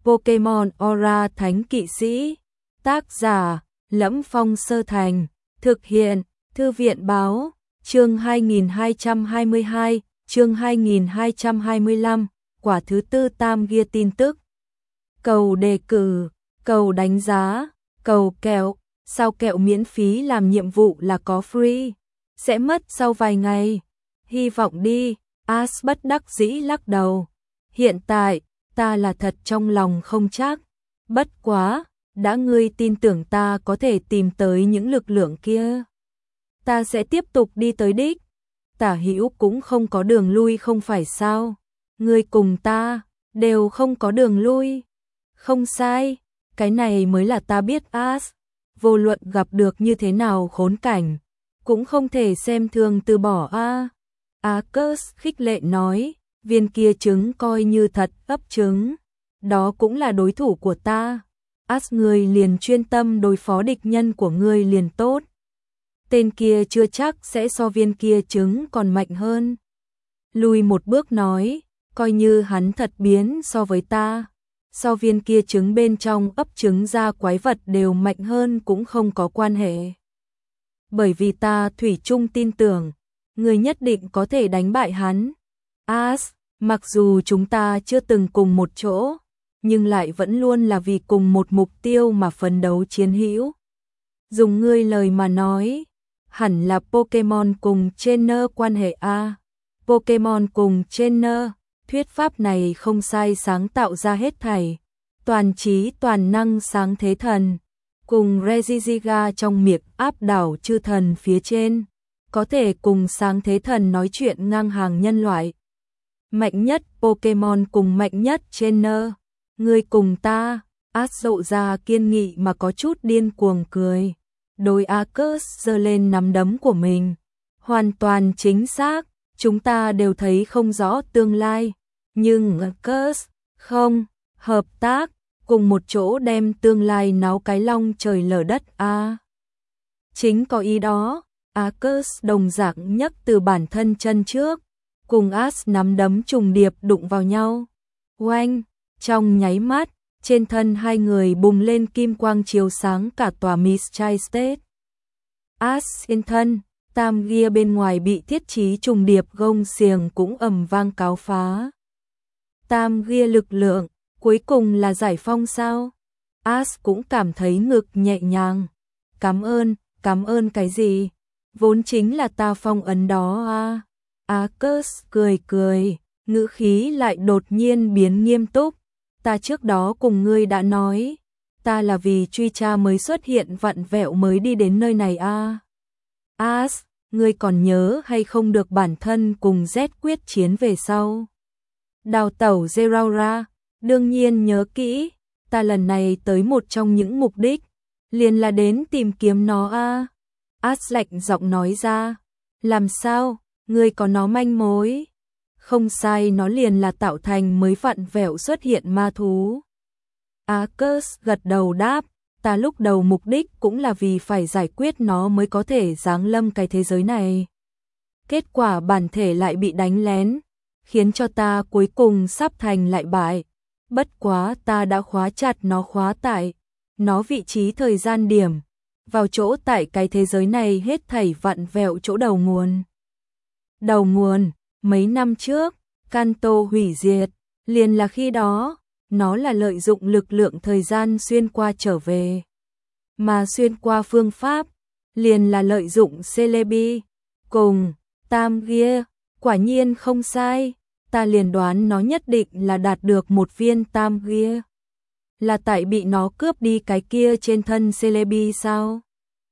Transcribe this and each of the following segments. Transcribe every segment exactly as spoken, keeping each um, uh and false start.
Pokemon Aura Thánh Kỵ Sĩ. Tác giả: Lẫm Phong Sơ Thành. Thực hiện: Thư viện báo. Chương hai nghìn hai trăm hai mươi hai, chương hai nghìn hai trăm hai mươi lăm, quả thứ tư tam gia tin tức. Cầu đề cử, cầu đánh giá, cầu kẹo, sao kẹo miễn phí làm nhiệm vụ là có free, sẽ mất sau vài ngày. Hy vọng đi. Ash bất đắc dĩ lắc đầu. Hiện tại, ta là thật trong lòng không chắc. Bất quá, đã ngươi tin tưởng ta có thể tìm tới những lực lượng kia, ta sẽ tiếp tục đi tới đích. Tả hữu cũng không có đường lui không phải sao? Ngươi cùng ta đều không có đường lui. Không sai, cái này mới là ta biết Ash. Vô luận gặp được như thế nào khốn cảnh, cũng không thể xem thường từ bỏ a. Arcus khích lệ nói, viên kia trứng coi như thật ấp trứng, đó cũng là đối thủ của ta. Ash, ngươi liền chuyên tâm đối phó địch nhân của ngươi liền tốt. Tên kia chưa chắc sẽ so viên kia trứng còn mạnh hơn. Lùi một bước nói, coi như hắn thật biến so với ta, so viên kia trứng bên trong ấp trứng ra quái vật đều mạnh hơn cũng không có quan hệ. Bởi vì ta thủy chung tin tưởng, người nhất định có thể đánh bại hắn. Ash, mặc dù chúng ta chưa từng cùng một chỗ, nhưng lại vẫn luôn là vì cùng một mục tiêu mà phấn đấu chiến hữu. Dùng ngươi lời mà nói, hẳn là Pokemon cùng trainer quan hệ a. Pokemon cùng trainer, thuyết pháp này không sai, sáng tạo ra hết thảy, toàn trí toàn năng sáng thế thần, cùng Regigiga trong miệng áp đảo chư thần phía trên, có thể cùng sáng thế thần nói chuyện ngang hàng nhân loại. Mạnh nhất Pokemon cùng mạnh nhất trainer, ngươi cùng ta. Ash dậu ra kiên nghị mà có chút điên cuồng cười. Đôi Arcus giơ lên nắm đấm của mình. Hoàn toàn chính xác, chúng ta đều thấy không rõ tương lai, nhưng Arcus, không, hợp tác, cùng một chỗ đem tương lai náo cái long trời lở đất a. À, chính có ý đó. Arcus đồng dạng nhấc từ bản thân chân trước, cùng Ash nắm đấm trùng điệp đụng vào nhau. Oanh, trong nháy mắt, trên thân hai người bùng lên kim quang chiếu sáng cả tòa Mistral State. Ash yên thân, tam gia bên ngoài bị thiết trí trùng điệp gông xiềng cũng ầm vang cáo phá. Tam gia lực lượng, cuối cùng là giải phong sao? Ash cũng cảm thấy ngực nhẹ nhàng. Cảm ơn, cảm ơn cái gì? Vốn chính là ta phong ấn đó à. Arcus cười cười, ngữ khí lại đột nhiên biến nghiêm túc. Ta trước đó cùng ngươi đã nói, ta là vì truy tra mới xuất hiện vặn vẹo mới đi đến nơi này a. À. Ash, ngươi còn nhớ hay không được bản thân cùng Z quyết chiến về sau? Đào tẩu Zeraora, đương nhiên nhớ kỹ, ta lần này tới một trong những mục đích, liền là đến tìm kiếm nó a. À. Ash lạnh giọng nói ra, làm sao, ngươi có nó manh mối? Không sai, nó liền là tạo thành mới vặn vẹo xuất hiện ma thú. Arcus gật đầu đáp, ta lúc đầu mục đích cũng là vì phải giải quyết nó mới có thể giáng lâm cái thế giới này. Kết quả bản thể lại bị đánh lén, khiến cho ta cuối cùng sắp thành lại bại. Bất quá ta đã khóa chặt nó, khóa tại nó vị trí thời gian điểm, vào chỗ tại cái thế giới này hết thảy vặn vẹo chỗ đầu nguồn. Đầu nguồn, mấy năm trước, Kanto hủy diệt, liền là khi đó, nó là lợi dụng lực lượng thời gian xuyên qua trở về. Mà xuyên qua phương pháp, liền là lợi dụng Celebi, cùng Tam gia, quả nhiên không sai, ta liền đoán nó nhất định là đạt được một viên Tam gia. Là tại bị nó cướp đi cái kia trên thân Celebi sao?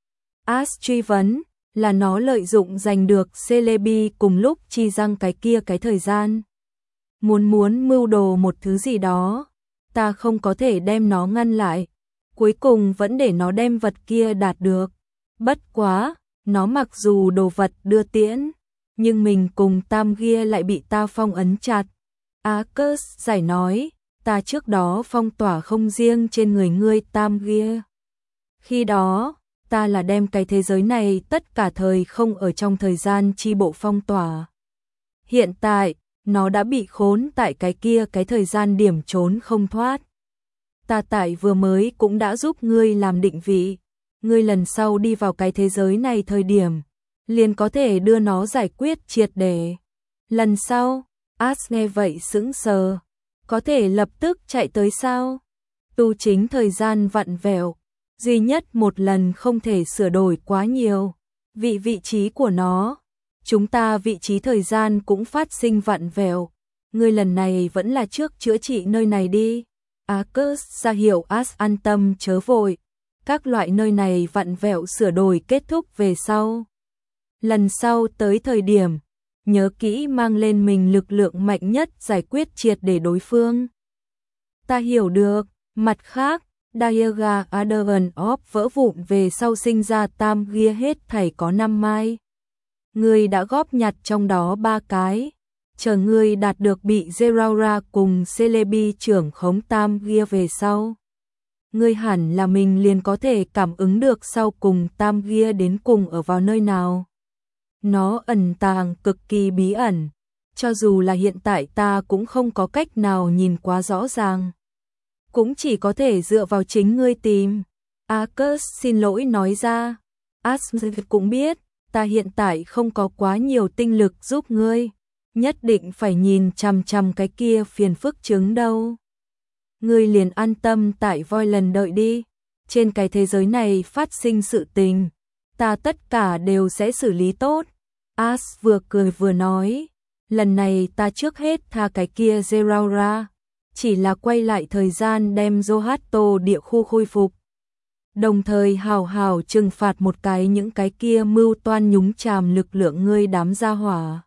Ash truy vấn, là nó lợi dụng giành được Celebi cùng lúc chi răng cái kia cái thời gian. Muốn muốn mưu đồ một thứ gì đó, ta không có thể đem nó ngăn lại, cuối cùng vẫn để nó đem vật kia đạt được. Bất quá, nó mặc dù đồ vật đưa tiễn, nhưng mình cùng Tam gia lại bị ta phong ấn chặt. Arcus giải nói, ta trước đó phong tỏa không riêng trên người ngươi Tam gia. Khi đó, ta là đem cái thế giới này tất cả thời không ở trong thời gian chi bộ phong tỏa. Hiện tại, nó đã bị khốn tại cái kia cái thời gian điểm trốn không thoát. ta tại vừa mới cũng đã giúp ngươi làm định vị. Ngươi lần sau đi vào cái thế giới này thời điểm, liền có thể đưa nó giải quyết triệt để. Lần sau, Ash nghe vậy sững sờ. Có thể lập tức chạy tới sao? Tu chính thời gian vặn vẹo, duy nhất một lần không thể sửa đổi quá nhiều. Vị vị trí của nó, chúng ta vị trí thời gian cũng phát sinh vặn vẹo. Ngươi lần này vẫn là trước chữa trị nơi này đi. Arcus ra hiệu Ash an tâm chớ vội. Các loại nơi này vặn vẹo sửa đổi kết thúc về sau. Lần sau tới thời điểm, nhớ kỹ mang lên mình lực lượng mạnh nhất giải quyết triệt để đối phương. Ta hiểu được. Mặt khác, Diaga Adavan of vỡ vụn về sau sinh ra tam gia hết thảy có năm mai. Ngươi đã góp nhặt trong đó ba cái. Chờ ngươi đạt được bị Zeraora cùng Celebi trưởng khống tam gia về sau. Ngươi hẳn là mình liền có thể cảm ứng được sau cùng tam gia đến cùng ở vào nơi nào. Nó ẩn tàng cực kỳ bí ẩn. Cho dù là hiện tại ta cũng không có cách nào nhìn quá rõ ràng. Cũng chỉ có thể dựa vào chính ngươi tìm. Arcus xin lỗi nói ra. Ash cũng biết, ta hiện tại không có quá nhiều tinh lực giúp ngươi. Nhất định phải nhìn chằm chằm cái kia phiền phức chứng đâu. Ngươi liền an tâm tại voi lần đợi đi. Trên cái thế giới này phát sinh sự tình, ta tất cả đều sẽ xử lý tốt. Ash vừa cười vừa nói. Lần này ta trước hết tha cái kia Zeraora. Chỉ là quay lại thời gian đem Zohato địa khu khôi phục. Đồng thời hào hào trừng phạt một cái những cái kia mưu toan nhúng chàm lực lượng ngươi đám gia hỏa.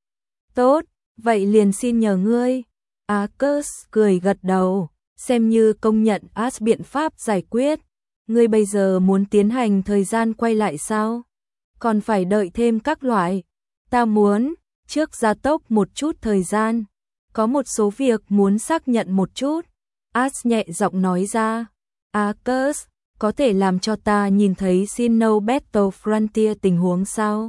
Tốt, vậy liền xin nhờ ngươi. Arcus cười gật đầu, xem như công nhận Ash biện pháp giải quyết. Ngươi bây giờ muốn tiến hành thời gian quay lại sao? Còn phải đợi thêm các loại. Ta muốn, trước gia tốc một chút thời gian. Có một số việc muốn xác nhận một chút. Ash nhẹ giọng nói ra. Arcus, có thể làm cho ta nhìn thấy Sinnoh Battle Frontier tình huống sao?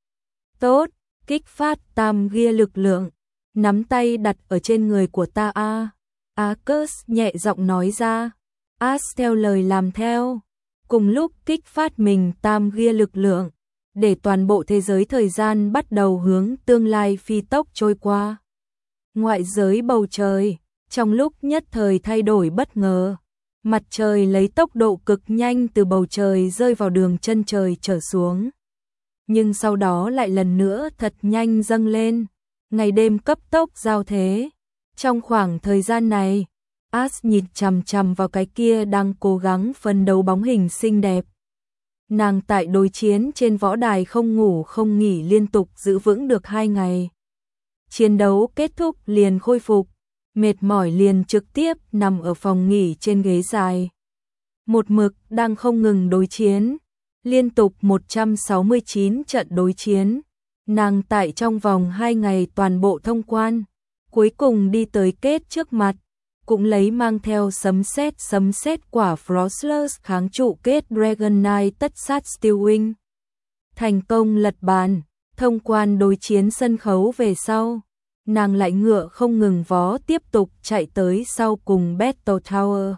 Tốt, kích phát tam gia lực lượng. Nắm tay đặt ở trên người của ta a. Arcus nhẹ giọng nói ra. Ash theo lời làm theo. Cùng lúc kích phát mình tam gia lực lượng. Để toàn bộ thế giới thời gian bắt đầu hướng tương lai phi tốc trôi qua. Ngoại giới bầu trời, trong lúc nhất thời thay đổi bất ngờ. Mặt trời lấy tốc độ cực nhanh từ bầu trời rơi vào đường chân trời trở xuống. Nhưng sau đó lại lần nữa thật nhanh dâng lên. Ngày đêm cấp tốc giao thế. Trong khoảng thời gian này, Ash nhìn chằm chằm vào cái kia đang cố gắng phấn đấu bóng hình xinh đẹp. Nàng tại đối chiến trên võ đài không ngủ không nghỉ liên tục giữ vững được hai ngày. Chiến đấu kết thúc liền khôi phục, mệt mỏi liền trực tiếp nằm ở phòng nghỉ trên ghế dài. Một mực đang không ngừng đối chiến, liên tục một trăm sáu mươi chín trận đối chiến. Nàng tại trong vòng hai ngày toàn bộ thông quan, cuối cùng đi tới kết trước mặt, cũng lấy mang theo sấm sét sấm sét quả Frostless kháng trụ kết Dragon Knight tất sát Steel Wing. Thành công lật bàn, thông quan đối chiến sân khấu về sau, nàng lại ngựa không ngừng vó tiếp tục chạy tới sau cùng Battle Tower.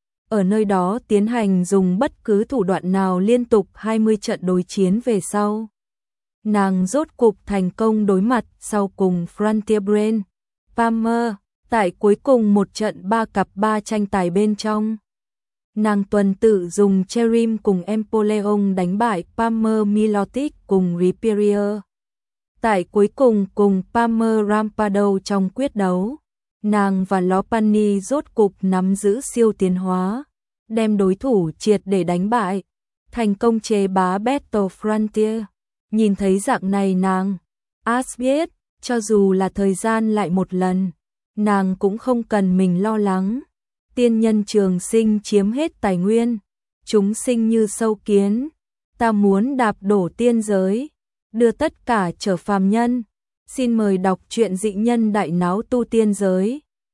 Ở nơi đó tiến hành dùng bất cứ thủ đoạn nào liên tục hai mươi trận đối chiến về sau. Nàng rốt cục thành công đối mặt sau cùng Frontier Brain Palmer, tại cuối cùng một trận ba cặp ba tranh tài bên trong. Nàng tuần tự dùng Cherim cùng Empoleon đánh bại Palmer Milotic cùng Riperier. Tại cuối cùng cùng Palmer Rampado trong quyết đấu, nàng và Lopunny rốt cục nắm giữ siêu tiến hóa, đem đối thủ triệt để đánh bại, thành công chế bá Battle Frontier. Nhìn thấy dạng này nàng, Ash biết, cho dù là thời gian lại một lần, nàng cũng không cần mình lo lắng. Tiên nhân trường sinh chiếm hết tài nguyên, chúng sinh như sâu kiến, ta muốn đạp đổ tiên giới, đưa tất cả trở phàm nhân. Xin mời đọc truyện Dị Nhân Đại Náo Tu Tiên Giới.